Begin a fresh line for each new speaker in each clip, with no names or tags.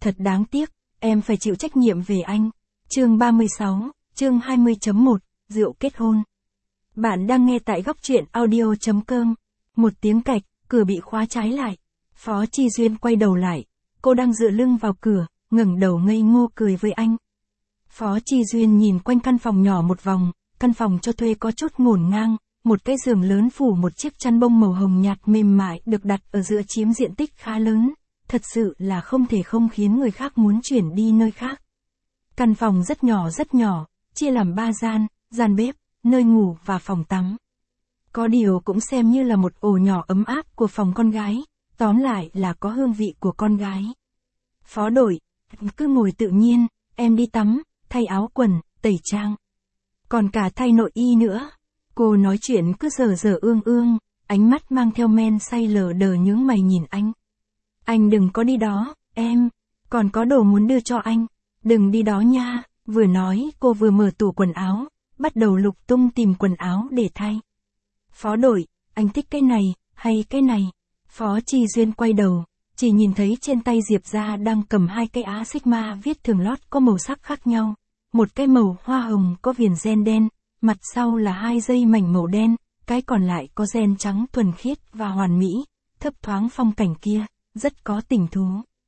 Thật đáng tiếc, em phải chịu trách nhiệm về anh. Chương 36, chương 20.1, rượu kết hôn. Bạn đang nghe tại góc truyện audio.com. Một tiếng cạch, cửa bị khóa trái lại. Phó Chi Duyên quay đầu lại. Cô đang dựa lưng vào cửa, ngẩng đầu ngây ngô cười với anh. Phó Chi Duyên nhìn quanh căn phòng nhỏ một vòng, căn phòng cho thuê có chút ngổn ngang, một cái giường lớn phủ một chiếc chăn bông màu hồng nhạt mềm mại được đặt ở giữa chiếm diện tích khá lớn, thật sự là không thể không khiến người khác muốn chuyển đi nơi khác. Căn phòng rất nhỏ, chia làm 3 gian, gian bếp, nơi ngủ và phòng tắm. Có điều cũng xem như là một ổ nhỏ ấm áp của phòng con gái, tóm lại là có hương vị của con gái. Phó Đội, cứ ngồi tự nhiên, em đi tắm, thay áo quần, tẩy trang. Còn cả thay nội y nữa. Cô nói chuyện cứ dở ương, ánh mắt mang theo men say lờ đờ nhướng mày nhìn anh. Anh đừng có đi đó, em, còn có đồ muốn đưa cho anh, đừng đi đó nha. Vừa nói cô vừa mở tủ quần áo, bắt đầu lục tung tìm quần áo để thay. Phó Đội, anh thích cái này, hay cái này? Phó Chi Duyên quay đầu, chỉ nhìn thấy trên tay Diệp Gia đang cầm 2 cái Á Sigma viết thường lót có màu sắc khác nhau. Một cái màu hoa hồng có viền ren đen, mặt sau là 2 dây mảnh màu đen, cái còn lại có ren trắng thuần khiết và hoàn mỹ, thấp thoáng phong cảnh kia, rất có tình thú.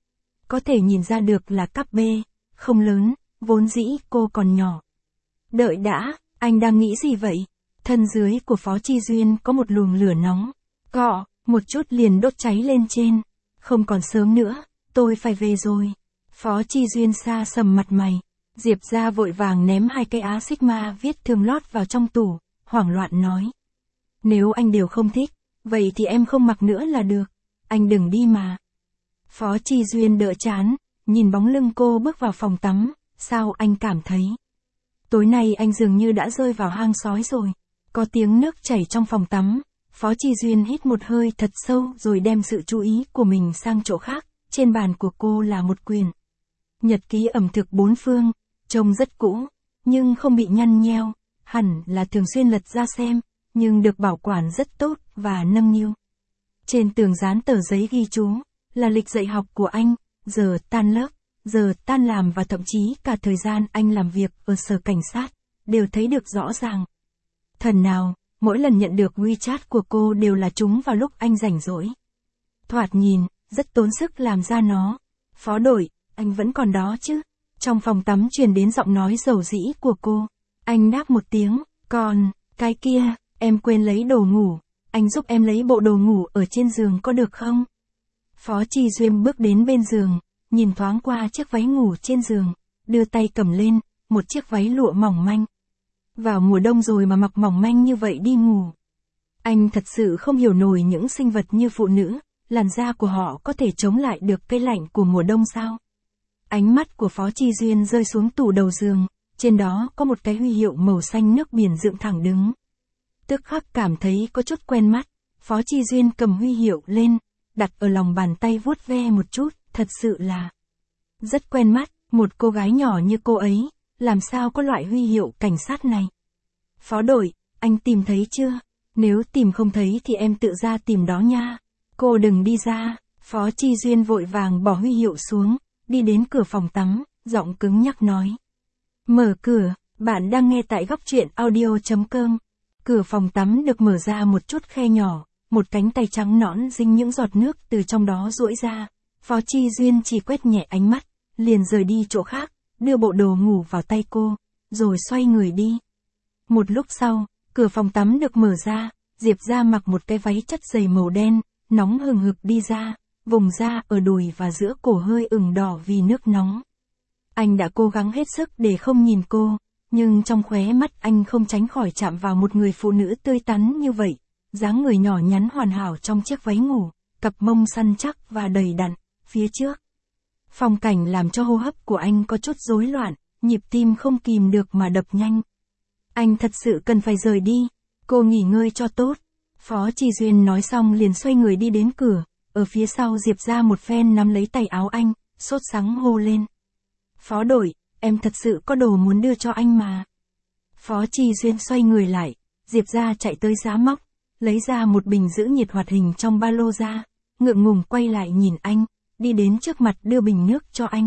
Có thể nhìn ra được là cắp B, không lớn, vốn dĩ cô còn nhỏ. Đợi đã, anh đang nghĩ gì vậy? Thân dưới của Phó Chi Duyên có một luồng lửa nóng, cọ, một chút liền đốt cháy lên trên. Không còn sớm nữa, tôi phải về rồi. Phó Chi Duyên xa sầm mặt mày. Diệp Gia vội vàng ném 2 cái Á Sigma viết thương lót vào trong tủ, hoảng loạn nói. Nếu anh đều không thích, vậy thì em không mặc nữa là được. Anh đừng đi mà. Phó Chi Duyên đỡ chán, nhìn bóng lưng cô bước vào phòng tắm, sao anh cảm thấy? Tối nay anh dường như đã rơi vào hang sói rồi. Có tiếng nước chảy trong phòng tắm, Phó Chi Duyên hít một hơi thật sâu rồi đem sự chú ý của mình sang chỗ khác, trên bàn của cô là một quyển nhật ký ẩm thực 4 phương, trông rất cũ, nhưng không bị nhăn nheo, hẳn là thường xuyên lật ra xem, nhưng được bảo quản rất tốt và nâng niu. Trên tường dán tờ giấy ghi chú, là lịch dạy học của anh, giờ tan lớp, giờ tan làm và thậm chí cả thời gian anh làm việc ở sở cảnh sát, đều thấy được rõ ràng. Thần nào, mỗi lần nhận được WeChat của cô đều là chúng vào lúc anh rảnh rỗi. Thoạt nhìn, rất tốn sức làm ra nó. Phó Đội, anh vẫn còn đó chứ? Trong phòng tắm truyền đến giọng nói dầu dĩ của cô. Anh đáp một tiếng, còn, cái kia, em quên lấy đồ ngủ, anh giúp em lấy bộ đồ ngủ ở trên giường có được không? Phó Chi Duyên bước đến bên giường, nhìn thoáng qua chiếc váy ngủ trên giường, đưa tay cầm lên, một chiếc váy lụa mỏng manh. Vào mùa đông rồi mà mặc mỏng manh như vậy đi ngủ. Anh thật sự không hiểu nổi những sinh vật như phụ nữ, làn da của họ có thể chống lại được cái lạnh của mùa đông sao? Ánh mắt của Phó Chi Duyên rơi xuống tủ đầu giường, trên đó có một cái huy hiệu màu xanh nước biển dựng thẳng đứng. Tức khắc cảm thấy có chút quen mắt, Phó Chi Duyên cầm huy hiệu lên, đặt ở lòng bàn tay vuốt ve một chút, thật sự là rất quen mắt, một cô gái nhỏ như cô ấy, làm sao có loại huy hiệu cảnh sát này. Phó Đội, anh tìm thấy chưa? Nếu tìm không thấy thì em tự ra tìm đó nha. Cô đừng đi ra. Phó Chi Duyên vội vàng bỏ huy hiệu xuống, đi đến cửa phòng tắm, giọng cứng nhắc nói. Mở cửa, bạn đang nghe tại góc truyện audio.com. Cửa phòng tắm được mở ra một chút khe nhỏ, một cánh tay trắng nõn dính những giọt nước từ trong đó duỗi ra. Phó Chi Duyên chỉ quét nhẹ ánh mắt, liền rời đi chỗ khác, đưa bộ đồ ngủ vào tay cô, rồi xoay người đi. Một lúc sau, cửa phòng tắm được mở ra, Diệp Gia mặc một cái váy chất dày màu đen, nóng hừng hực đi ra, vùng da ở đùi và giữa cổ hơi ửng đỏ vì nước nóng. Anh đã cố gắng hết sức để không nhìn cô, nhưng trong khóe mắt anh không tránh khỏi chạm vào một người phụ nữ tươi tắn như vậy, dáng người nhỏ nhắn hoàn hảo trong chiếc váy ngủ, cặp mông săn chắc và đầy đặn, phía trước. Phong cảnh làm cho hô hấp của anh có chút rối loạn, nhịp tim không kìm được mà đập nhanh. Anh thật sự cần phải rời đi, cô nghỉ ngơi cho tốt. Phó Chi Duyên nói xong liền xoay người đi đến cửa, ở phía sau Diệp Gia một phen nắm lấy tay áo anh, sốt sắng hô lên. Phó Đội, em thật sự có đồ muốn đưa cho anh mà. Phó Chi Duyên xoay người lại, Diệp Gia chạy tới giá móc, lấy ra một bình giữ nhiệt hoạt hình trong ba lô ra, ngượng ngùng quay lại nhìn anh, đi đến trước mặt đưa bình nước cho anh.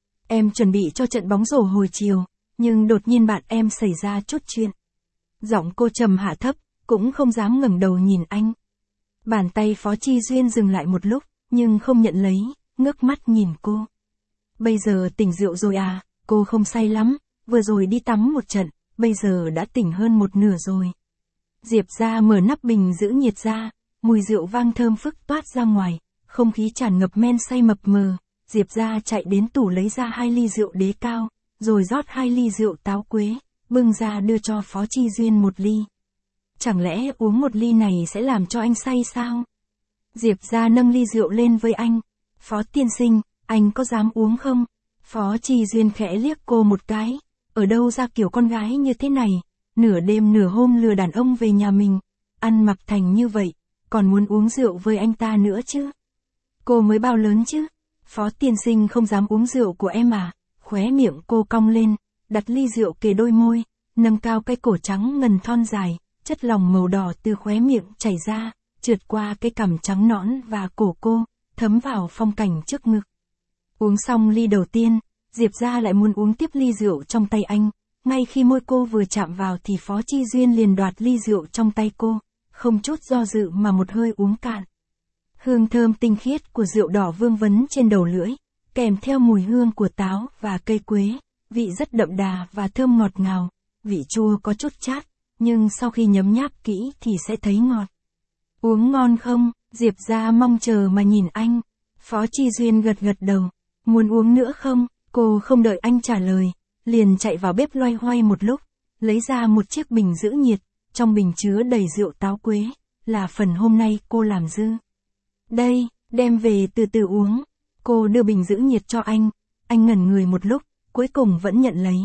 Em chuẩn bị cho trận bóng rổ hồi chiều, nhưng đột nhiên bạn em xảy ra chút chuyện. Giọng cô trầm hạ thấp, cũng không dám ngẩng đầu nhìn anh. Bàn tay Phó Chi Duyên dừng lại một lúc, nhưng không nhận lấy, ngước mắt nhìn cô. Bây giờ tỉnh rượu rồi à? Cô không say lắm, vừa rồi đi tắm một trận, bây giờ đã tỉnh hơn một nửa rồi. Diệp ra mở nắp bình giữ nhiệt ra, mùi rượu vang thơm phức toát ra ngoài, không khí tràn ngập men say mập mờ. Diệp ra chạy đến tủ lấy ra 2 ly rượu đế cao, rồi rót 2 ly rượu táo quế, bưng ra đưa cho Phó Chi Duyên 1 ly. Chẳng lẽ uống 1 ly này sẽ làm cho anh say sao? Diệp ra nâng ly rượu lên với anh. Phó tiên sinh, anh có dám uống không? Phó Chi Duyên khẽ liếc cô một cái. Ở đâu ra kiểu con gái như thế này? Nửa đêm nửa hôm lừa đàn ông về nhà mình. Ăn mặc thành như vậy, còn muốn uống rượu với anh ta nữa chứ? Cô mới bao lớn chứ? Phó tiên sinh không dám uống rượu của em à? Khóe miệng cô cong lên, đặt ly rượu kề đôi môi, nâng cao cái cổ trắng ngần thon dài, chất lỏng màu đỏ từ khóe miệng chảy ra, trượt qua cái cằm trắng nõn và cổ cô, thấm vào phong cảnh trước ngực. Uống xong ly đầu tiên, Diệp ra lại muốn uống tiếp ly rượu trong tay anh. Ngay khi môi cô vừa chạm vào thì Phó Chi Duyên liền đoạt ly rượu trong tay cô, không chút do dự mà một hơi uống cạn. Hương thơm tinh khiết của rượu đỏ vương vấn trên đầu lưỡi, kèm theo mùi hương của táo và cây quế, vị rất đậm đà và thơm ngọt ngào, vị chua có chút chát, nhưng sau khi nhấm nháp kỹ thì sẽ thấy ngọt. Uống ngon không? Diệp ra mong chờ mà nhìn anh. Phó Chi Duyên gật gật đầu. Muốn uống nữa không? Cô không đợi anh trả lời, liền chạy vào bếp loay hoay một lúc, lấy ra một chiếc bình giữ nhiệt, trong bình chứa đầy rượu táo quế, là phần hôm nay cô làm dư. Đây, đem về từ từ uống. Cô đưa bình giữ nhiệt cho anh ngẩn người một lúc, cuối cùng vẫn nhận lấy.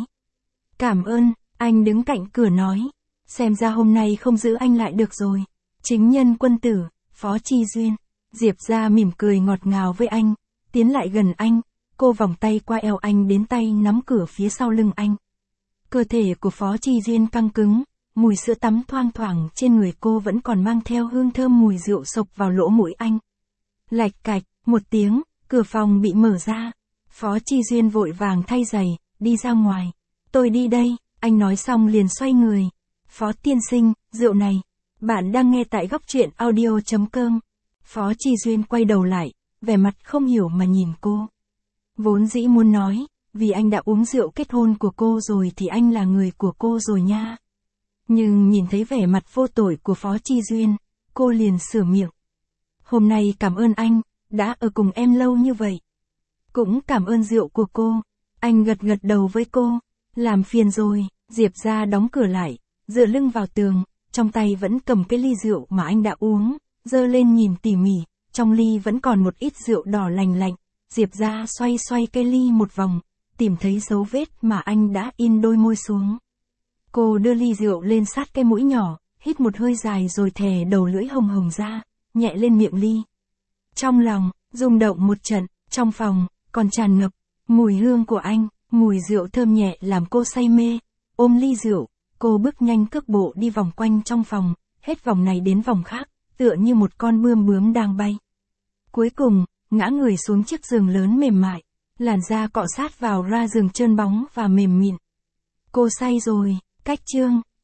Cảm ơn, anh đứng cạnh cửa nói. Xem ra hôm nay không giữ anh lại được rồi. Chính nhân quân tử, Phó Chi Duyên. Diệp ra mỉm cười ngọt ngào với anh, tiến lại gần anh, cô vòng tay qua eo anh đến tay nắm cửa phía sau lưng anh. Cơ thể của Phó Chi Duyên căng cứng, mùi sữa tắm thoang thoảng trên người cô vẫn còn mang theo hương thơm mùi rượu xộc vào lỗ mũi anh. Lạch cạch, một tiếng, cửa phòng bị mở ra. Phó Chi Duyên vội vàng thay giày, đi ra ngoài. Tôi đi đây, anh nói xong liền xoay người. Phó tiên sinh, rượu này. Bạn đang nghe tại góc truyện audio.com. Phó Chi Duyên quay đầu lại, vẻ mặt không hiểu mà nhìn cô. Vốn dĩ muốn nói, vì anh đã uống rượu kết hôn của cô rồi thì anh là người của cô rồi nha. Nhưng nhìn thấy vẻ mặt vô tội của Phó Chi Duyên, cô liền sửa miệng. Hôm nay cảm ơn anh, đã ở cùng em lâu như vậy. Cũng cảm ơn rượu của cô. Anh gật gật đầu với cô. Làm phiền rồi. Diệp ra đóng cửa lại, dựa lưng vào tường, trong tay vẫn cầm cái ly rượu mà anh đã uống, giơ lên nhìn tỉ mỉ, trong ly vẫn còn một ít rượu đỏ lành lạnh. Diệp ra xoay xoay cái ly một vòng, tìm thấy dấu vết mà anh đã in đôi môi xuống. Cô đưa ly rượu lên sát cái mũi nhỏ, hít một hơi dài rồi thè đầu lưỡi hồng hồng ra, nhẹ lên miệng ly. Trong lòng, rung động một trận, trong phòng, còn tràn ngập, mùi hương của anh, mùi rượu thơm nhẹ làm cô say mê. Ôm ly rượu, cô bước nhanh cước bộ đi vòng quanh trong phòng, hết vòng này đến vòng khác, tựa như một con bươm bướm đang bay. Cuối cùng, ngã người xuống chiếc giường lớn mềm mại, làn da cọ sát vào ra giường trơn bóng và mềm mịn. Cô say rồi, cách chương.